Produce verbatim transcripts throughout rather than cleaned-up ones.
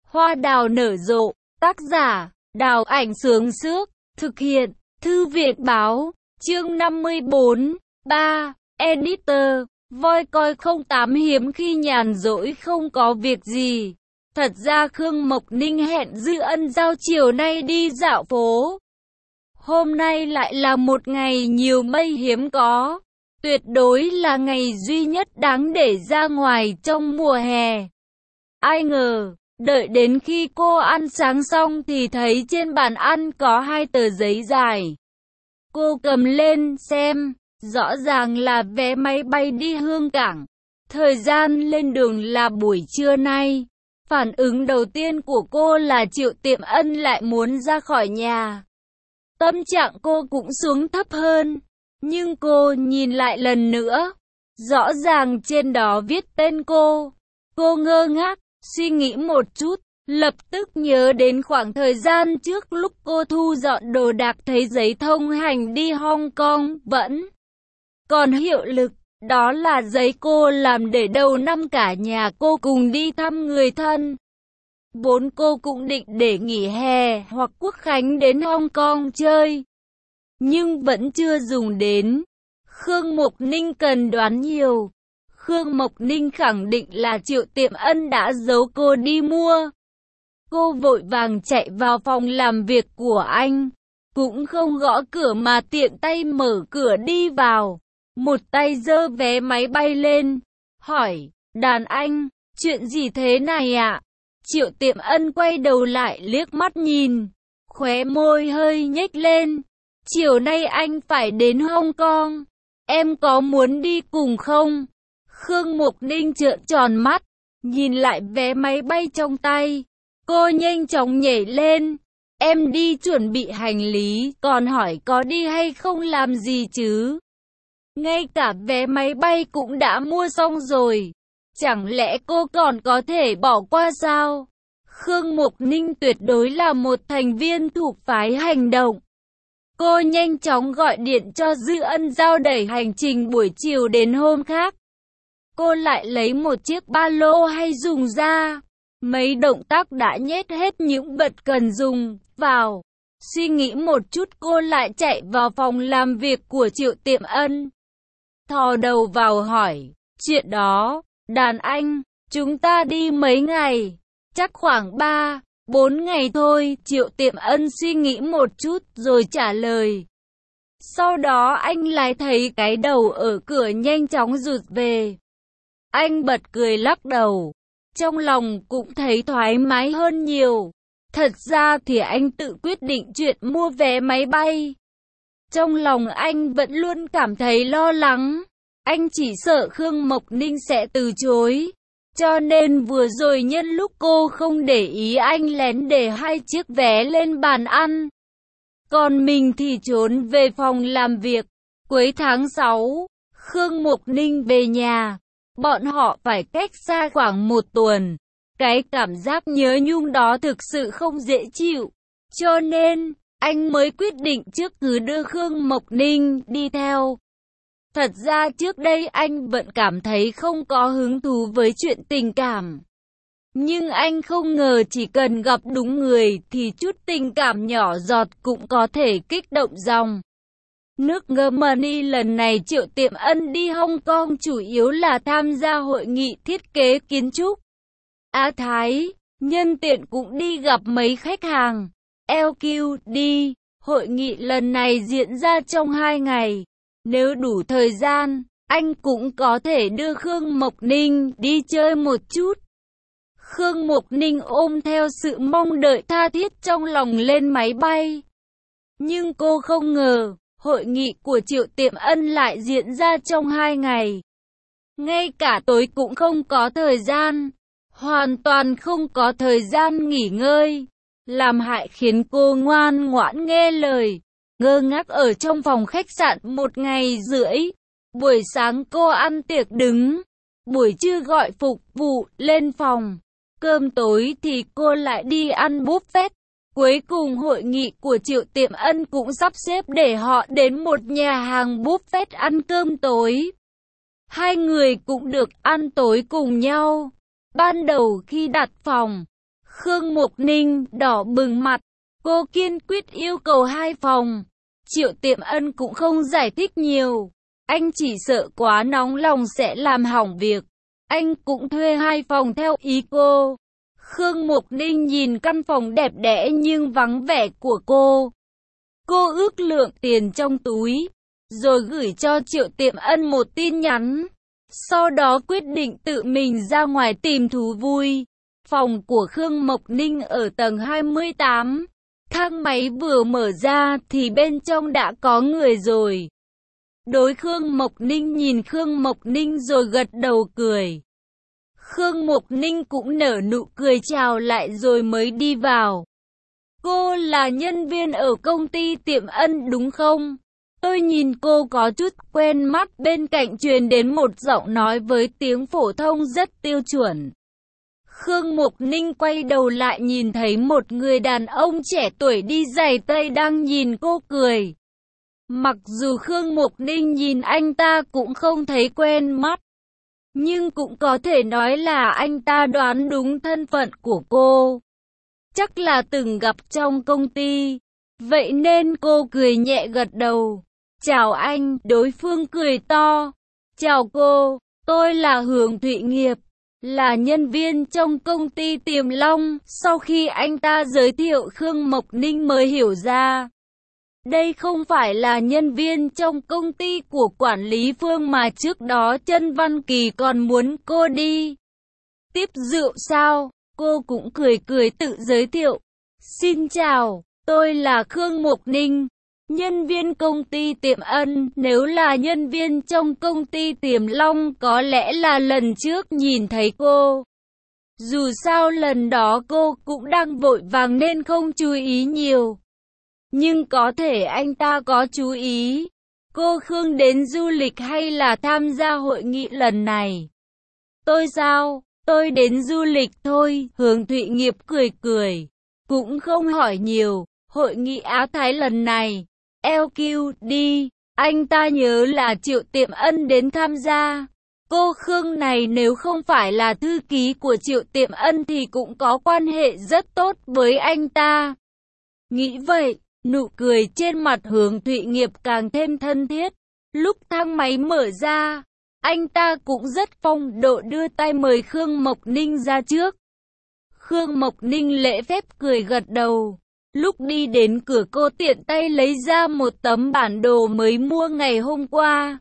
Hoa đào nở rộ, tác giả, Đào Ảnh Sướng Sước, thực hiện, Thư viện Báo, chương năm mươi bốn, ba, Editor, Voi Coi không tám hiếm khi nhàn rỗi không có việc gì. Thật ra Khương Mộc Ninh hẹn Dư Ân Giao chiều nay đi dạo phố. Hôm nay lại là một ngày nhiều mây hiếm có. Tuyệt đối là ngày duy nhất đáng để ra ngoài trong mùa hè. Ai ngờ, đợi đến khi cô ăn sáng xong thì thấy trên bàn ăn có hai tờ giấy dài. Cô cầm lên xem, rõ ràng là vé máy bay đi Hương Cảng. Thời gian lên đường là buổi trưa nay. Phản ứng đầu tiên của cô là Triệu Tiệm Ân lại muốn ra khỏi nhà. Tâm trạng cô cũng xuống thấp hơn. Nhưng cô nhìn lại lần nữa. Rõ ràng trên đó viết tên cô. Cô ngơ ngác, suy nghĩ một chút, lập tức nhớ đến khoảng thời gian trước lúc cô thu dọn đồ đạc thấy giấy thông hành đi Hong Kong vẫn còn hiệu lực. Đó là giấy cô làm để đầu năm cả nhà cô cùng đi thăm người thân. Vốn cô cũng định để nghỉ hè hoặc Quốc khánh đến Hong Kong chơi. Nhưng vẫn chưa dùng đến. Khương Mộc Ninh cần đoán nhiều. Khương Mộc Ninh khẳng định là Triệu Tiệm Ân đã giấu cô đi mua. Cô vội vàng chạy vào phòng làm việc của anh. Cũng không gõ cửa mà tiện tay mở cửa đi vào. Một tay giơ vé máy bay lên. Hỏi, đàn anh, chuyện gì thế này ạ? Triệu Tiệm Ân quay đầu lại liếc mắt nhìn. Khóe môi hơi nhếch lên. Chiều nay anh phải đến Hong Kong. Em có muốn đi cùng không? Khương Mộc Ninh trợn tròn mắt. Nhìn lại vé máy bay trong tay. Cô nhanh chóng nhảy lên. Em đi chuẩn bị hành lý. Còn hỏi có đi hay không làm gì chứ? Ngay cả vé máy bay cũng đã mua xong rồi. Chẳng lẽ cô còn có thể bỏ qua sao? Khương Mộc Ninh tuyệt đối là một thành viên thuộc phái hành động. Cô nhanh chóng gọi điện cho Dư Ân Giao đẩy hành trình buổi chiều đến hôm khác. Cô lại lấy một chiếc ba lô hay dùng ra. Mấy động tác đã nhét hết những vật cần dùng vào. Suy nghĩ một chút cô lại chạy vào phòng làm việc của Triệu Tiệm Ân. Thò đầu vào hỏi, chuyện đó, đàn anh, chúng ta đi mấy ngày? Chắc khoảng ba, bốn ngày thôi. Triệu Tiệm Ân suy nghĩ một chút rồi trả lời. Sau đó anh lại thấy cái đầu ở cửa nhanh chóng rụt về. Anh bật cười lắc đầu. Trong lòng cũng thấy thoải mái hơn nhiều. Thật ra thì anh tự quyết định chuyện mua vé máy bay. Trong lòng anh vẫn luôn cảm thấy lo lắng. Anh chỉ sợ Khương Mộc Ninh sẽ từ chối. Cho nên vừa rồi nhân lúc cô không để ý anh lén để hai chiếc vé lên bàn ăn. Còn mình thì trốn về phòng làm việc. Cuối tháng sáu, Khương Mộc Ninh về nhà. Bọn họ phải cách xa khoảng một tuần. Cái cảm giác nhớ nhung đó thực sự không dễ chịu. Cho nên, anh mới quyết định trước cứ đưa Khương Mộc Ninh đi theo. Thật ra trước đây anh vẫn cảm thấy không có hứng thú với chuyện tình cảm. Nhưng anh không ngờ chỉ cần gặp đúng người thì chút tình cảm nhỏ giọt cũng có thể kích động dòng. Nước Germany lần này Triệu Tiệm Ân đi Hong Kong chủ yếu là tham gia hội nghị thiết kế kiến trúc Á Thái, nhân tiện cũng đi gặp mấy khách hàng. lờ quy đê, hội nghị lần này diễn ra trong hai ngày. Nếu đủ thời gian, anh cũng có thể đưa Khương Mộc Ninh đi chơi một chút. Khương Mộc Ninh ôm theo sự mong đợi tha thiết trong lòng lên máy bay. Nhưng cô không ngờ, hội nghị của Triệu Tiệm Ân lại diễn ra trong hai ngày. Ngay cả tối cũng không có thời gian. Hoàn toàn không có thời gian nghỉ ngơi. Làm hại khiến cô ngoan ngoãn nghe lời. Ngơ ngác ở trong phòng khách sạn một ngày rưỡi. Buổi sáng cô ăn tiệc đứng. Buổi trưa gọi phục vụ lên phòng. Cơm tối thì cô lại đi ăn buffet. Cuối cùng hội nghị của Triệu Tiệm Ân cũng sắp xếp để họ đến một nhà hàng buffet ăn cơm tối. Hai người cũng được ăn tối cùng nhau. Ban đầu khi đặt phòng, Khương Mục Ninh đỏ bừng mặt, cô kiên quyết yêu cầu hai phòng. Triệu Tiệm Ân cũng không giải thích nhiều, anh chỉ sợ quá nóng lòng sẽ làm hỏng việc. Anh cũng thuê hai phòng theo ý cô. Khương Mục Ninh nhìn căn phòng đẹp đẽ nhưng vắng vẻ của cô. Cô ước lượng tiền trong túi, rồi gửi cho Triệu Tiệm Ân một tin nhắn. Sau đó quyết định tự mình ra ngoài tìm thú vui. Phòng của Khương Mộc Ninh ở tầng hai mươi tám. Thang máy vừa mở ra thì bên trong đã có người rồi. Đối Khương Mộc Ninh nhìn Khương Mộc Ninh rồi gật đầu cười. Khương Mộc Ninh cũng nở nụ cười chào lại rồi mới đi vào. Cô là nhân viên ở công ty Tiệm Ân đúng không? Tôi nhìn cô có chút quen mắt, bên cạnh truyền đến một giọng nói với tiếng phổ thông rất tiêu chuẩn. Khương Mục Ninh quay đầu lại nhìn thấy một người đàn ông trẻ tuổi đi giày tây đang nhìn cô cười. Mặc dù Khương Mục Ninh nhìn anh ta cũng không thấy quen mắt, nhưng cũng có thể nói là anh ta đoán đúng thân phận của cô. Chắc là từng gặp trong công ty, vậy nên cô cười nhẹ gật đầu. Chào anh, đối phương cười to. Chào cô, tôi là Hường Thụy Nghiệp, là nhân viên trong công ty Tiềm Long. Sau khi anh ta giới thiệu, Khương Mộc Ninh mới hiểu ra. Đây không phải là nhân viên trong công ty của quản lý Phương mà trước đó Trân Văn Kỳ còn muốn cô đi tiếp rượu sao. Cô cũng cười cười tự giới thiệu. Xin chào, tôi là Khương Mộc Ninh, nhân viên công ty Tiệm Ân. Nếu là nhân viên trong công ty Tiềm Long có lẽ là lần trước nhìn thấy cô. Dù sao lần đó cô cũng đang vội vàng nên không chú ý nhiều. Nhưng có thể anh ta có chú ý. Cô Khương đến du lịch hay là tham gia hội nghị lần này? Tôi sao? Tôi đến du lịch thôi. Hường Thụy Nghiệp cười cười, cũng không hỏi nhiều. Hội nghị Á Thái lần này, lờ quy đi, anh ta nhớ là Triệu Tiệm Ân đến tham gia. Cô Khương này nếu không phải là thư ký của Triệu Tiệm Ân thì cũng có quan hệ rất tốt với anh ta. Nghĩ vậy, nụ cười trên mặt Hường Thụy Nghiệp càng thêm thân thiết. Lúc thang máy mở ra, anh ta cũng rất phong độ đưa tay mời Khương Mộc Ninh ra trước. Khương Mộc Ninh lễ phép cười gật đầu. Lúc đi đến cửa cô tiện tay lấy ra một tấm bản đồ mới mua ngày hôm qua.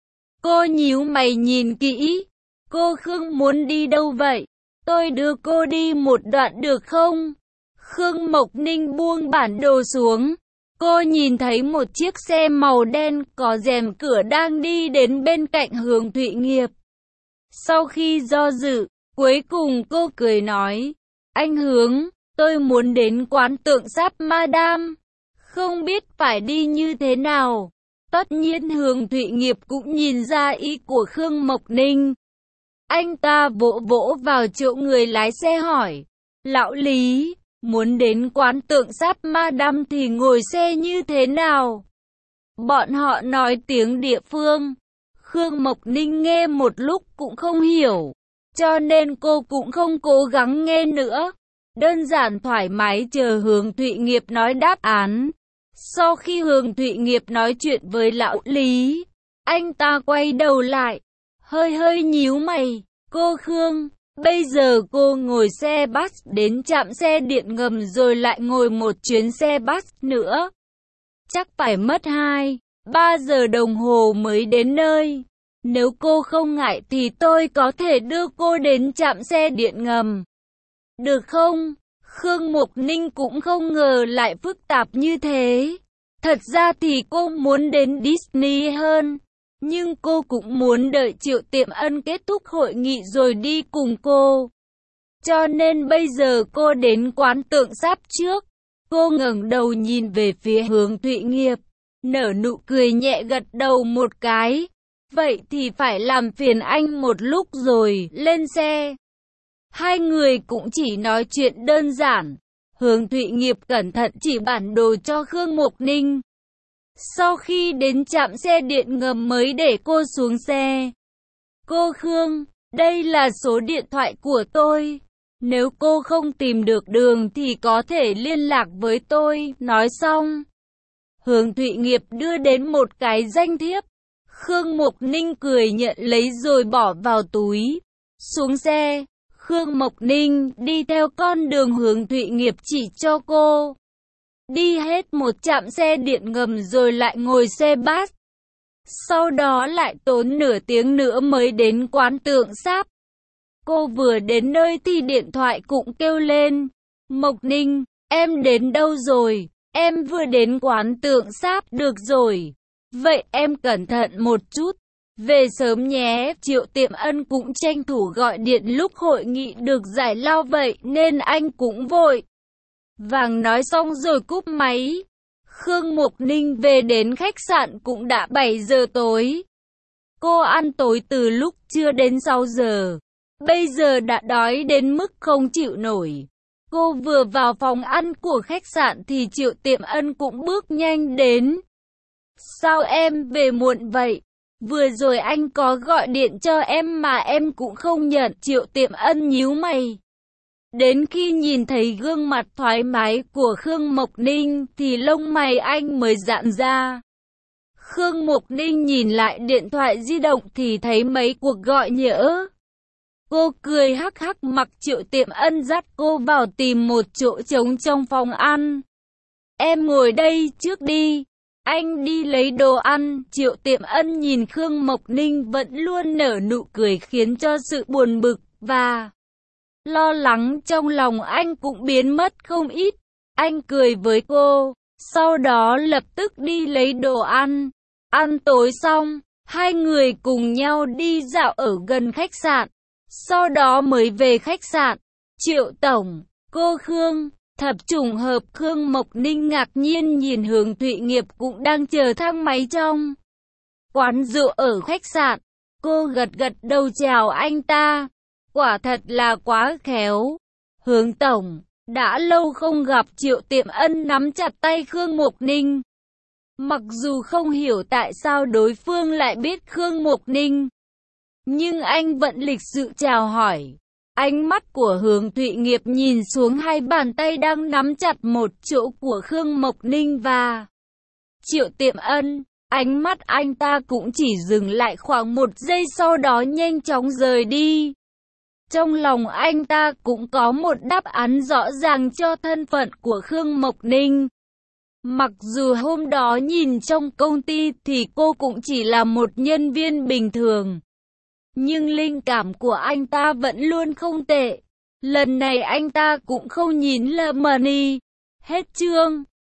Cô nhíu mày nhìn kỹ. Cô Khương muốn đi đâu vậy? Tôi đưa cô đi một đoạn được không? Khương Mộc Ninh buông bản đồ xuống. Cô nhìn thấy một chiếc xe màu đen có rèm cửa đang đi đến bên cạnh Hường Thụy Nghiệp. Sau khi do dự, cuối cùng cô cười nói, anh Hướng, tôi muốn đến quán tượng sáp Madame. Không biết phải đi như thế nào. Tất nhiên Hường Thụy Nghiệp cũng nhìn ra ý của Khương Mộc Ninh. Anh ta vỗ vỗ vào chỗ người lái xe hỏi, lão Lý, muốn đến quán tượng sáp Madame thì ngồi xe như thế nào? Bọn họ nói tiếng địa phương. Khương Mộc Ninh nghe một lúc cũng không hiểu, cho nên cô cũng không cố gắng nghe nữa. Đơn giản thoải mái chờ Hường Thụy Nghiệp nói đáp án. Sau khi Hường Thụy Nghiệp nói chuyện với lão Lý, anh ta quay đầu lại, hơi hơi nhíu mày. Cô Khương, bây giờ cô ngồi xe bus đến trạm xe điện ngầm rồi lại ngồi một chuyến xe bus nữa. Chắc phải mất hai, ba giờ đồng hồ mới đến nơi. Nếu cô không ngại thì tôi có thể đưa cô đến trạm xe điện ngầm. Được không? Khương Mộc Ninh cũng không ngờ lại phức tạp như thế. Thật ra thì cô muốn đến Disney hơn, nhưng cô cũng muốn đợi Triệu Tiệm Ân kết thúc hội nghị rồi đi cùng cô. Cho nên bây giờ cô đến quán tượng sáp trước. Cô ngẩng đầu nhìn về phía Hường Thụy Nghiệp, nở nụ cười nhẹ gật đầu một cái. Vậy thì phải làm phiền anh một lúc rồi, lên xe. Hai người cũng chỉ nói chuyện đơn giản. Hường Thụy Nghiệp cẩn thận chỉ bản đồ cho Khương Mộc Ninh. Sau khi đến trạm xe điện ngầm mới để cô xuống xe. Cô Khương, đây là số điện thoại của tôi. Nếu cô không tìm được đường thì có thể liên lạc với tôi. Nói xong, Hướng Thụy Nghiệp đưa đến một cái danh thiếp. Khương Mộc Ninh cười nhận lấy rồi bỏ vào túi. Xuống xe, Khương Mộc Ninh đi theo con đường Hướng Thụy Nghiệp chỉ cho cô. Đi hết một trạm xe điện ngầm rồi lại ngồi xe bus. Sau đó lại tốn nửa tiếng nữa mới đến quán Tượng Sáp. Cô vừa đến nơi thì điện thoại cũng kêu lên. Mộc Ninh, em đến đâu rồi? Em vừa đến quán Tượng Sáp. Được rồi. Vậy em cẩn thận một chút. Về sớm nhé. Triệu Tiệm Ân cũng tranh thủ gọi điện lúc hội nghị được giải lao vậy nên anh cũng vội vàng nói xong rồi cúp máy. Khương Mộc Ninh về đến khách sạn cũng đã bảy giờ tối. Cô ăn tối từ lúc trưa đến sáu giờ. Bây giờ đã đói đến mức không chịu nổi. Cô vừa vào phòng ăn của khách sạn thì Triệu Tiệm Ân cũng bước nhanh đến. Sao em về muộn vậy? Vừa rồi anh có gọi điện cho em mà em cũng không nhận. Triệu Tiệm Ân nhíu mày. Đến khi nhìn thấy gương mặt thoải mái của Khương Mộc Ninh thì lông mày anh mới giãn ra. Khương Mộc Ninh nhìn lại điện thoại di động thì thấy mấy cuộc gọi nhỡ. Cô cười hắc hắc mặc Triệu Tiệm Ân dắt cô vào tìm một chỗ trống trong phòng ăn. Em ngồi đây trước đi, anh đi lấy đồ ăn. Triệu Tiệm Ân nhìn Khương Mộc Ninh vẫn luôn nở nụ cười khiến cho sự buồn bực và lo lắng trong lòng anh cũng biến mất không ít. Anh cười với cô, sau đó lập tức đi lấy đồ ăn. Ăn tối xong, hai người cùng nhau đi dạo ở gần khách sạn. Sau đó mới về khách sạn. Triệu tổng, cô Khương. Thật trùng hợp. Khương Mộc Ninh ngạc nhiên nhìn Hướng Thụy Nghiệp cũng đang chờ thang máy trong quán rượu ở khách sạn. Cô gật gật đầu chào anh ta. Quả thật là quá khéo. Hướng tổng, đã lâu không gặp. Triệu Tiệm Ân nắm chặt tay Khương Mộc Ninh. Mặc dù không hiểu tại sao đối phương lại biết Khương Mộc Ninh, nhưng anh vẫn lịch sự chào hỏi. Ánh mắt của Hướng Thụy Nghiệp nhìn xuống hai bàn tay đang nắm chặt một chỗ của Khương Mộc Ninh và Triệu Tiệm Ân. Ánh mắt anh ta cũng chỉ dừng lại khoảng một giây sau đó nhanh chóng rời đi. Trong lòng anh ta cũng có một đáp án rõ ràng cho thân phận của Khương Mộc Ninh. Mặc dù hôm đó nhìn trong công ty thì cô cũng chỉ là một nhân viên bình thường, nhưng linh cảm của anh ta vẫn luôn không tệ. Lần này anh ta cũng không nhìn lầm money. Hết chương.